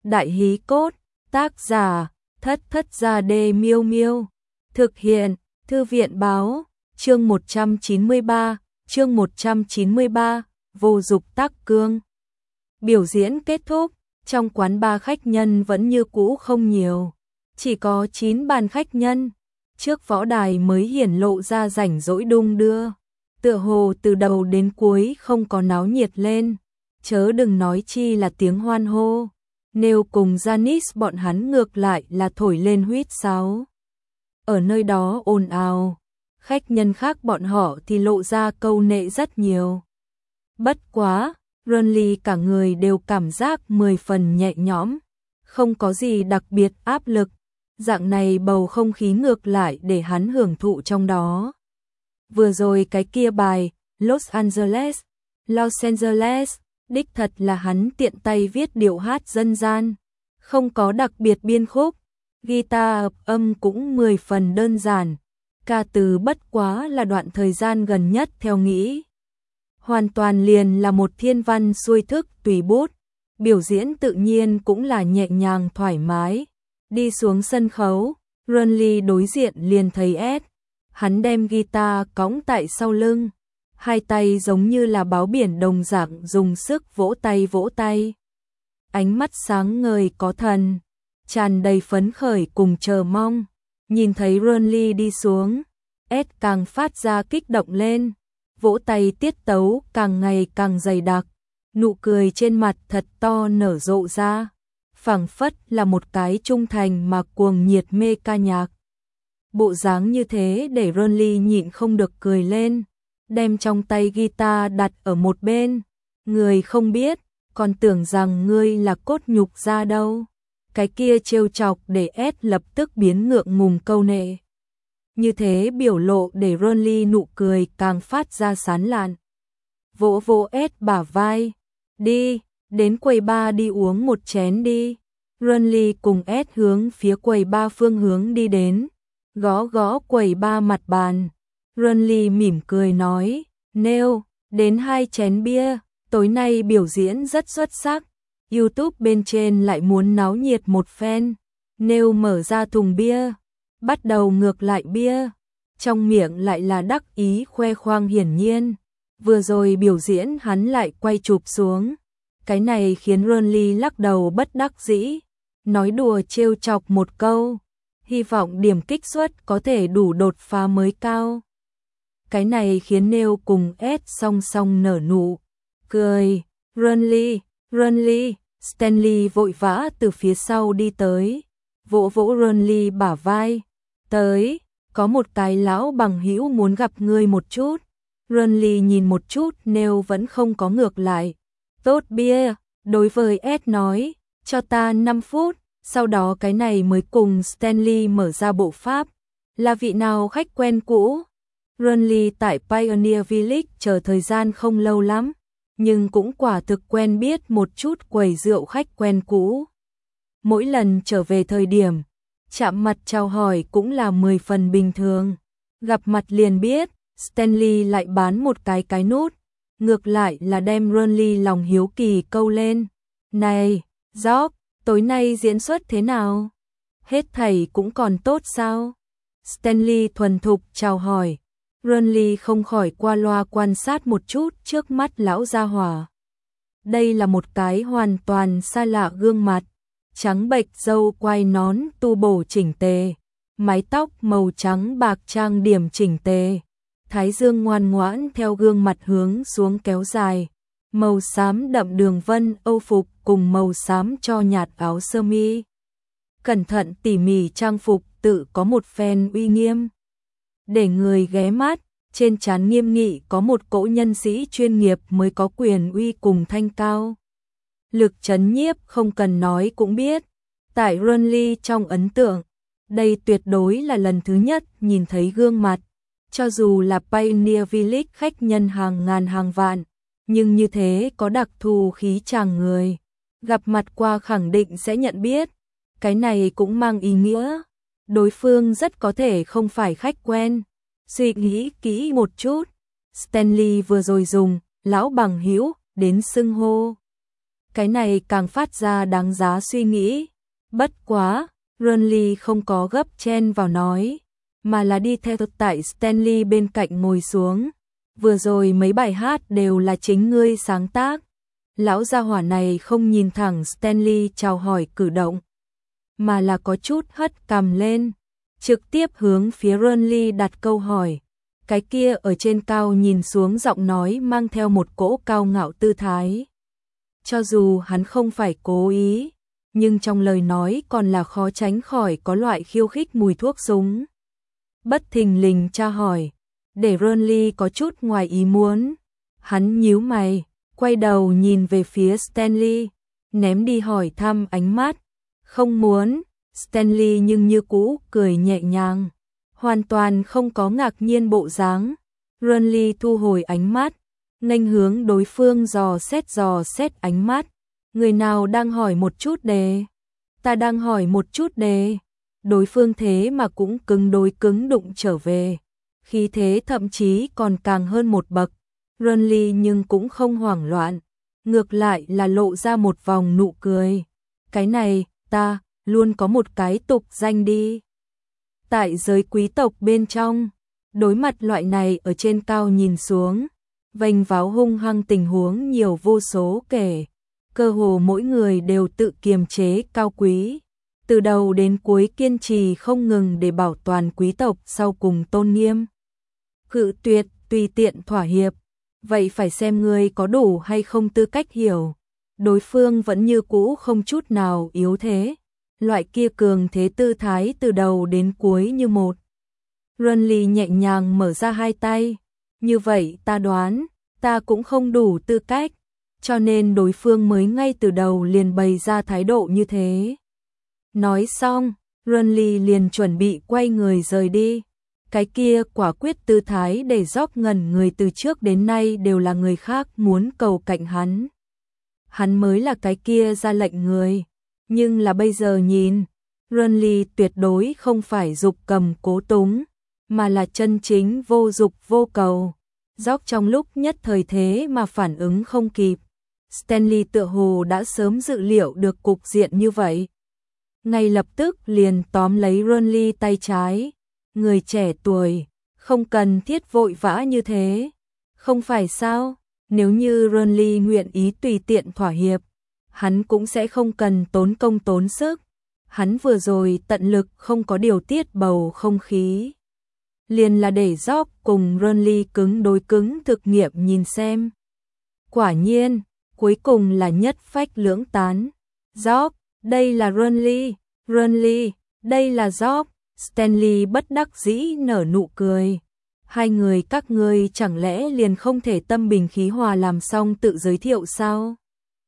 Đại hí cốt, tác giả, Thất Thất Gia Đê Miêu Miêu. Thực hiện, Thư viện báo, chương 193, vô dục tác cương. Biểu diễn kết thúc, trong quán bar khách nhân vẫn như cũ không nhiều, chỉ có 9 bàn khách nhân. Trước võ đài mới hiển lộ ra rảnh rỗi đung đưa, tựa hồ từ đầu đến cuối không có náo nhiệt lên, chớ đừng nói chi là tiếng hoan hô. Nếu cùng Janice bọn hắn ngược lại là thổi lên huýt sáo. Ở nơi đó ồn ào, khách nhân khác bọn họ thì lộ ra câu nệ rất nhiều. Bất quá, Ronly cả người đều cảm giác 10 phần nhẹ nhõm, không có gì đặc biệt áp lực, dạng này bầu không khí ngược lại để hắn hưởng thụ trong đó. Vừa rồi cái kia bài, Los Angeles, đích thật là hắn tiện tay viết điệu hát dân gian, không có đặc biệt biên khúc, guitar âm cũng 10 phần đơn giản, ca từ bất quá là đoạn thời gian gần nhất theo nghĩ. Hoàn toàn liền là một thiên văn xuôi thức tùy bút, biểu diễn tự nhiên cũng là nhẹ nhàng thoải mái. Đi xuống sân khấu, Ronly đối diện liền thấy Ed, hắn đem guitar cõng tại sau lưng, hai tay giống như là báo biển đồng dạng dùng sức vỗ tay. Ánh mắt sáng ngời có thần, tràn đầy phấn khởi cùng chờ mong. Nhìn thấy Ronly đi xuống, Ed càng phát ra kích động lên, vỗ tay tiết tấu càng ngày càng dày đặc, nụ cười trên mặt thật to nở rộ ra, phảng phất là một cái trung thành mà cuồng nhiệt mê ca nhạc. Bộ dáng như thế để Ronly nhịn không được cười lên, đem trong tay guitar đặt ở một bên. Người không biết, còn tưởng rằng ngươi là cốt nhục ra đâu. Cái kia trêu chọc để Ed lập tức biến ngượng ngùng câu nệ. Như thế biểu lộ để Ronly nụ cười càng phát ra sán lạn. Vỗ Ed bả vai. Đi, đến quầy bar đi uống một chén đi. Ronly cùng Ed hướng phía quầy bar phương hướng đi đến. Gõ quầy bar mặt bàn. Ronly mỉm cười nói, Nêu, đến 2 chén bia, tối nay biểu diễn rất xuất sắc. YouTube bên trên lại muốn náo nhiệt một phen. Nêu mở ra thùng bia, bắt đầu ngược lại bia, trong miệng lại là đắc ý khoe khoang hiển nhiên. Vừa rồi biểu diễn hắn lại quay chụp xuống. Cái này khiến Ronly lắc đầu bất đắc dĩ, nói đùa trêu chọc một câu, hy vọng điểm kích suất có thể đủ đột phá mới cao. Cái này khiến Nêu cùng Ed song song nở nụ cười. Ronly, Stanley vội vã từ phía sau đi tới, vỗ Ronly bả vai. Tới, có một cái lão bằng hữu muốn gặp ngươi một chút. Ronly nhìn một chút, Nêu vẫn không có ngược lại. Tốt bia, đối với Ed nói, cho ta 5 phút, sau đó cái này mới cùng Stanley mở ra bộ pháp. Là vị nào khách quen cũ? Ronly tại Pioneer Village chờ thời gian không lâu lắm, nhưng cũng quả thực quen biết một chút quầy rượu khách quen cũ. Mỗi lần trở về thời điểm, chạm mặt chào hỏi cũng là 10 phần bình thường. Gặp mặt liền biết, Stanley lại bán một cái nút, ngược lại là đem Ronly lòng hiếu kỳ câu lên. Này, Jock, tối nay diễn xuất thế nào? Hết thảy cũng còn tốt sao? Stanley thuần thục chào hỏi. Ronly không khỏi qua loa quan sát một chút trước mắt lão gia hỏa. Đây là một cái hoàn toàn xa lạ gương mặt, trắng bệch râu quai nón tu bổ chỉnh tề, mái tóc màu trắng bạc trang điểm chỉnh tề, thái dương ngoan ngoãn theo gương mặt hướng xuống kéo dài, màu xám đậm đường vân âu phục cùng màu xám cho nhạt áo sơ mi. Cẩn thận tỉ mỉ trang phục tự có một phen uy nghiêm, để người ghé mắt. Trên trán nghiêm nghị có một cỗ nhân sĩ chuyên nghiệp mới có quyền uy cùng thanh cao. Lực chấn nhiếp không cần nói cũng biết. Tại Ronly trong ấn tượng, đây tuyệt đối là lần thứ nhất nhìn thấy gương mặt. Cho dù là Pioneer Village khách nhân hàng ngàn hàng vạn, nhưng như thế có đặc thù khí chàng người. Gặp mặt qua khẳng định sẽ nhận biết. Cái này cũng mang ý nghĩa đối phương rất có thể không phải khách quen. Suy nghĩ kỹ một chút, Stanley vừa rồi dùng lão bằng hữu đến xưng hô. Cái này càng phát ra đáng giá suy nghĩ. Bất quá, Renly không có gấp chen vào nói, mà là đi theo tại Stanley bên cạnh ngồi xuống. Vừa rồi mấy bài hát đều là chính ngươi sáng tác. Lão gia hỏa này không nhìn thẳng Stanley chào hỏi cử động, mà là có chút hất cằm lên, trực tiếp hướng phía Renly đặt câu hỏi. Cái kia ở trên cao nhìn xuống, giọng nói mang theo một cỗ cao ngạo tư thái. Cho dù hắn không phải cố ý, nhưng trong lời nói còn là khó tránh khỏi có loại khiêu khích mùi thuốc súng. Bất thình lình tra hỏi, để Renly có chút ngoài ý muốn. Hắn nhíu mày, quay đầu nhìn về phía Stanley, ném đi hỏi thăm ánh mắt. Không muốn. Stanley nhưng như cũ cười nhẹ nhàng, hoàn toàn không có ngạc nhiên bộ dáng. Renly thu hồi ánh mắt, nghênh hướng đối phương dò xét ánh mắt. Người nào đang hỏi một chút đề? Ta đang hỏi một chút đề. Đối phương thế mà cũng cứng đối cứng đụng trở về, khí thế thậm chí còn càng hơn một bậc. Renly nhưng cũng không hoảng loạn, ngược lại là lộ ra một vòng nụ cười. Cái này, ta luôn có một cái tục danh đi. Tại giới quý tộc bên trong, đối mặt loại này ở trên cao nhìn xuống, vênh váo hung hăng tình huống nhiều vô số kể. Cơ hồ mỗi người đều tự kiềm chế cao quý, từ đầu đến cuối kiên trì không ngừng để bảo toàn quý tộc sau cùng tôn nghiêm. Cự tuyệt, tùy tiện thỏa hiệp, vậy phải xem ngươi có đủ hay không tư cách hiểu. Đối phương vẫn như cũ không chút nào yếu thế, loại kia cường thế tư thái từ đầu đến cuối như một. Renly nhẹ nhàng mở ra hai tay, như vậy ta đoán, ta cũng không đủ tư cách, cho nên đối phương mới ngay từ đầu liền bày ra thái độ như thế. Nói xong, Renly liền chuẩn bị quay người rời đi. Cái kia quả quyết tư thái để Rock ngẩn người, từ trước đến nay đều là người khác muốn cầu cạnh hắn. Hắn mới là cái kia ra lệnh người, nhưng là bây giờ nhìn, Renly tuyệt đối không phải dục cầm cố túng, mà là chân chính vô dục vô cầu. Rock trong lúc nhất thời thế mà phản ứng không kịp. Stanley tựa hồ đã sớm dự liệu được cục diện như vậy, ngay lập tức liền tóm lấy Renly tay trái. Người trẻ tuổi, không cần thiết vội vã như thế. Không phải sao? Nếu như Renly nguyện ý tùy tiện thỏa hiệp, hắn cũng sẽ không cần tốn công tốn sức. Hắn vừa rồi tận lực không có điều tiết bầu không khí, liền là để Rock cùng Renly cứng đối cứng thực nghiệm nhìn xem. Quả nhiên, cuối cùng là nhất phách lưỡng tán. Rock, đây là Renly, Renly, đây là Rock. Stanley bất đắc dĩ nở nụ cười. Hai người các ngươi chẳng lẽ liền không thể tâm bình khí hòa làm xong tự giới thiệu sao?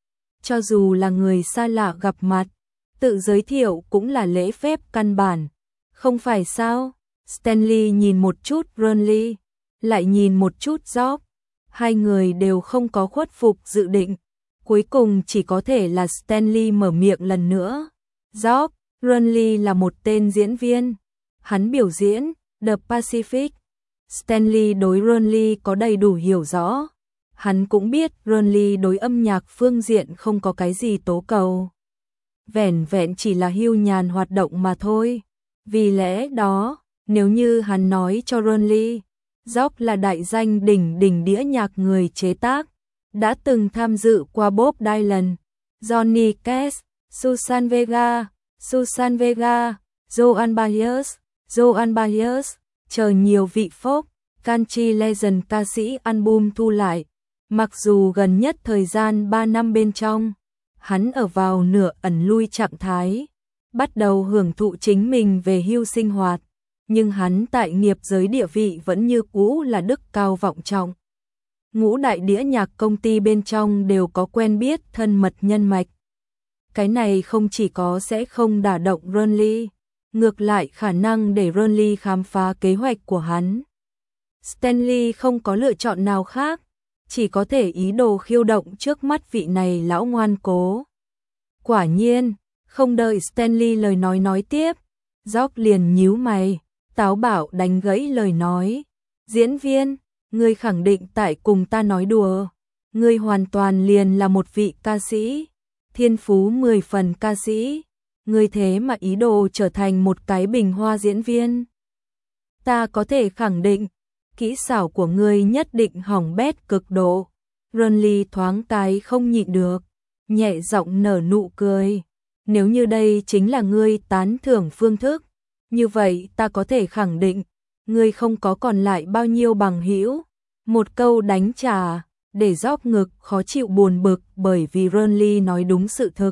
Cho dù là người xa lạ gặp mặt, tự giới thiệu cũng là lễ phép căn bản, không phải sao? Stanley nhìn một chút Renly, lại nhìn một chút Rock. Hai người đều không có khuất phục dự định. Cuối cùng chỉ có thể là Stanley mở miệng lần nữa. Rock, Renly là một tên diễn viên. Hắn biểu diễn The Pacific. Stanley đối Renly có đầy đủ hiểu rõ. Hắn cũng biết Renly đối âm nhạc phương diện không có cái gì tố cầu, vẻn vẹn chỉ là hưu nhàn hoạt động mà thôi. Vì lẽ đó, nếu như hắn nói cho Renly, Rock là đại danh đỉnh đỉnh đĩa nhạc người chế tác, đã từng tham dự qua Bob Dylan, Johnny Cash, Susan Vega, Joan Baez, chờ nhiều vị folk, country legend ca sĩ album thu lại. Mặc dù gần nhất thời gian 3 năm bên trong, hắn ở vào nửa ẩn lui trạng thái, bắt đầu hưởng thụ chính mình về hưu sinh hoạt, nhưng hắn tại nghiệp giới địa vị vẫn như cũ là đức cao vọng trọng. Ngũ đại đĩa nhạc công ty bên trong đều có quen biết thân mật nhân mạch. Cái này không chỉ có sẽ không đả động Renly, ngược lại khả năng để Renly khám phá kế hoạch của hắn. Stanley không có lựa chọn nào khác, chỉ có thể ý đồ khiêu động trước mắt vị này lão ngoan cố. Quả nhiên, không đợi Stanley lời nói tiếp, Rock liền nhíu mày, táo bạo đánh gãy lời nói. Diễn viên, ngươi khẳng định tại cùng ta nói đùa, ngươi hoàn toàn liền là một vị ca sĩ. thiên phú 10 phần ca sĩ, ngươi thế mà ý đồ trở thành một cái bình hoa diễn viên. Ta có thể khẳng định, kỹ xảo của ngươi nhất định hỏng bét cực độ. Renly thoáng cái không nhịn được, nhẹ giọng nở nụ cười. Nếu như đây chính là ngươi tán thưởng phương thức, như vậy ta có thể khẳng định, ngươi không có còn lại bao nhiêu bằng hữu. Một câu đánh trả, để Jock ngực khó chịu buồn bực bởi vì Renly nói đúng sự thực.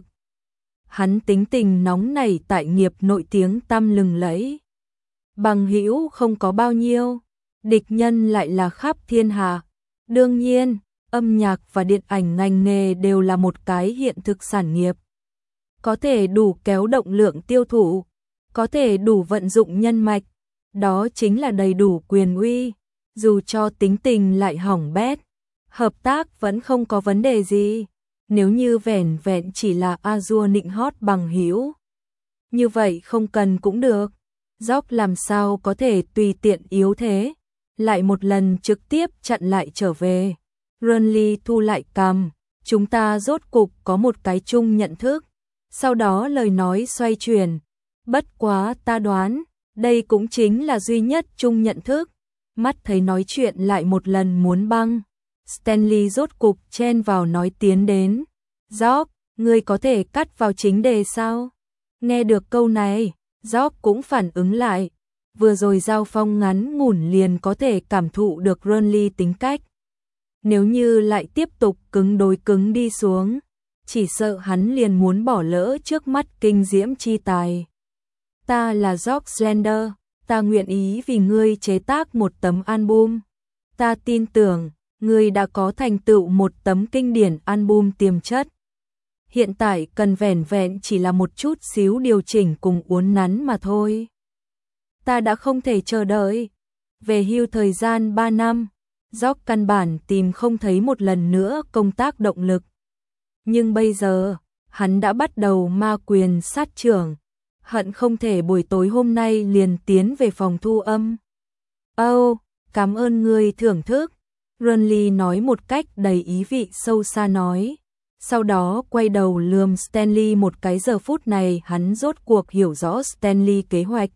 Hắn tính tình nóng nảy tại nghiệp nổi tiếng tăm lừng lẫy. Bằng hữu không có bao nhiêu, địch nhân lại là khắp thiên hạ. Đương nhiên, âm nhạc và điện ảnh ngành nghề đều là một cái hiện thực sản nghiệp. Có thể đủ kéo động lượng tiêu thụ, có thể đủ vận dụng nhân mạch, đó chính là đầy đủ quyền uy. Dù cho tính tình lại hỏng bét, hợp tác vẫn không có vấn đề gì. Nếu như vẻn vẹn chỉ là Azure nịnh hót bằng hữu, như vậy không cần cũng được. Jock làm sao có thể tùy tiện yếu thế, lại một lần trực tiếp chặn lại trở về. Renly thu lại cằm, chúng ta rốt cục có một cái chung nhận thức. Sau đó lời nói xoay chuyển, bất quá ta đoán, đây cũng chính là duy nhất chung nhận thức. Mắt thấy nói chuyện lại một lần muốn băng, Stanley rốt cục chen vào nói tiến đến. Jock, ngươi có thể cắt vào chính đề sao? Nghe được câu này, Jock cũng phản ứng lại. Vừa rồi giao phong ngắn ngủn liền có thể cảm thụ được Renly tính cách. Nếu như lại tiếp tục cứng đối cứng đi xuống, chỉ sợ hắn liền muốn bỏ lỡ trước mắt kinh diễm chi tài. Ta là Jock Slender, ta nguyện ý vì ngươi chế tác một tấm album. Ta tin tưởng, ngươi đã có thành tựu một tấm kinh điển album tiềm chất. Hiện tại cần vẻn vẹn chỉ là một chút xíu điều chỉnh cùng uốn nắn mà thôi. Ta đã không thể chờ đợi. Về hưu thời gian 3 năm, Jock căn bản tìm không thấy một lần nữa công tác động lực. Nhưng bây giờ, hắn đã bắt đầu ma quyền sát trưởng, hận không thể buổi tối hôm nay liền tiến về phòng thu âm. Cảm ơn ngươi thưởng thức. Renly nói một cách đầy ý vị sâu xa nói. Sau đó quay đầu lườm Stanley một cái. Giờ phút này hắn rốt cuộc hiểu rõ Stanley kế hoạch.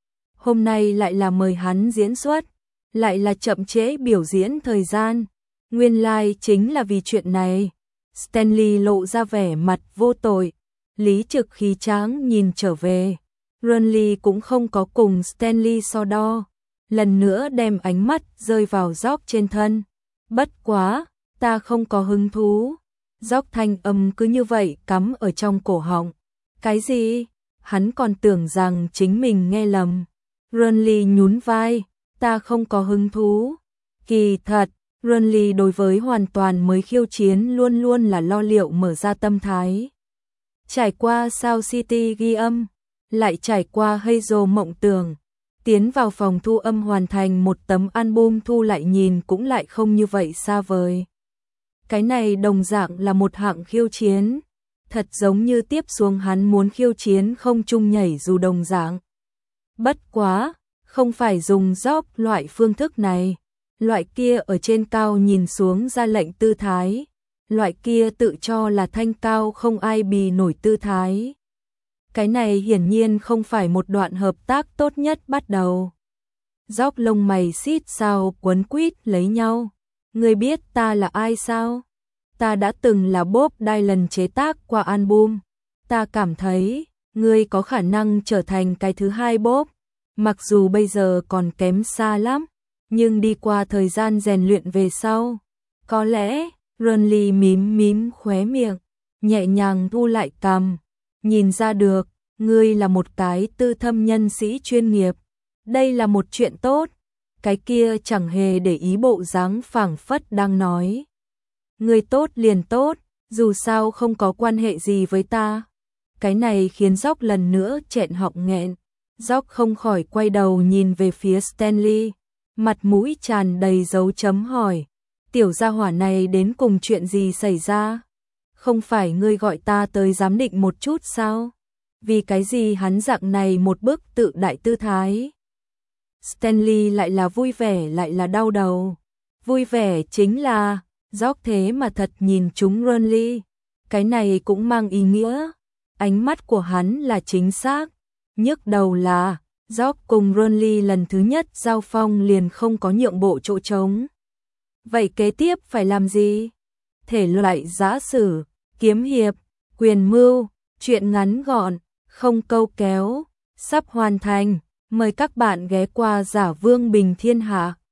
Hôm nay lại là mời hắn diễn xuất, lại là chậm trễ biểu diễn thời gian. Nguyên lai chính là vì chuyện này. Stanley lộ ra vẻ mặt vô tội, lý trực khí tráng nhìn trở về. Renly cũng không có cùng Stanley so đo, lần nữa đem ánh mắt rơi vào Jock trên thân. Bất quá, ta không có hứng thú. Jock thanh âm cứ như vậy cắm ở trong cổ họng. Cái gì? Hắn còn tưởng rằng chính mình nghe lầm. Renly nhún vai, ta không có hứng thú. Kỳ thật, Renly đối với hoàn toàn mới khiêu chiến luôn luôn là lo liệu mở ra tâm thái. Trải qua South City ghi âm, lại trải qua Hazel mộng tưởng, tiến vào phòng thu âm hoàn thành một tấm album thu lại nhìn cũng lại không như vậy xa vời. Cái này đồng dạng là một hạng khiêu chiến, thật giống như tiếp xuống hắn muốn khiêu chiến không trung nhảy dù đồng dạng. Bất quá, không phải dùng Jock loại phương thức này, loại kia ở trên cao nhìn xuống ra lệnh tư thái, loại kia tự cho là thanh cao không ai bì nổi tư thái. Cái này hiển nhiên không phải một đoạn hợp tác tốt nhất bắt đầu. Jock lông mày xít sao quấn quýt lấy nhau. Ngươi biết ta là ai sao? Ta đã từng là Bob Dylan chế tác qua album. Ta cảm thấy, ngươi có khả năng trở thành cái thứ hai Bob. Mặc dù bây giờ còn kém xa lắm, nhưng đi qua thời gian rèn luyện về sau, có lẽ. Renly mím khóe miệng, nhẹ nhàng thu lại cằm. Nhìn ra được, ngươi là một cái tư thâm nhân sĩ chuyên nghiệp. Đây là một chuyện tốt. Cái kia chẳng hề để ý bộ dáng phảng phất đang nói. Ngươi tốt liền tốt, dù sao không có quan hệ gì với ta. Cái này khiến Jock lần nữa chẹn họng nghẹn. Jock không khỏi quay đầu nhìn về phía Stanley, mặt mũi tràn đầy dấu chấm hỏi. Tiểu gia hỏa này đến cùng chuyện gì xảy ra? Không phải ngươi gọi ta tới giám định một chút sao? Vì cái gì hắn dạng này một bức tự đại tư thái? Stanley lại là vui vẻ lại là đau đầu. Vui vẻ chính là, Jock thế mà thật nhìn chúng Renly. Cái này cũng mang ý nghĩa. Ánh mắt của hắn là chính xác. Nhức đầu là, Jock cùng Ronly lần thứ nhất giao phong liền không có nhượng bộ chỗ trống. Vậy kế tiếp phải làm gì? Thể loại giã sử, kiếm hiệp, quyền mưu, truyện ngắn gọn, không câu kéo, sắp hoàn thành. Mời các bạn ghé qua Giả Vương Bình Thiên Hạ.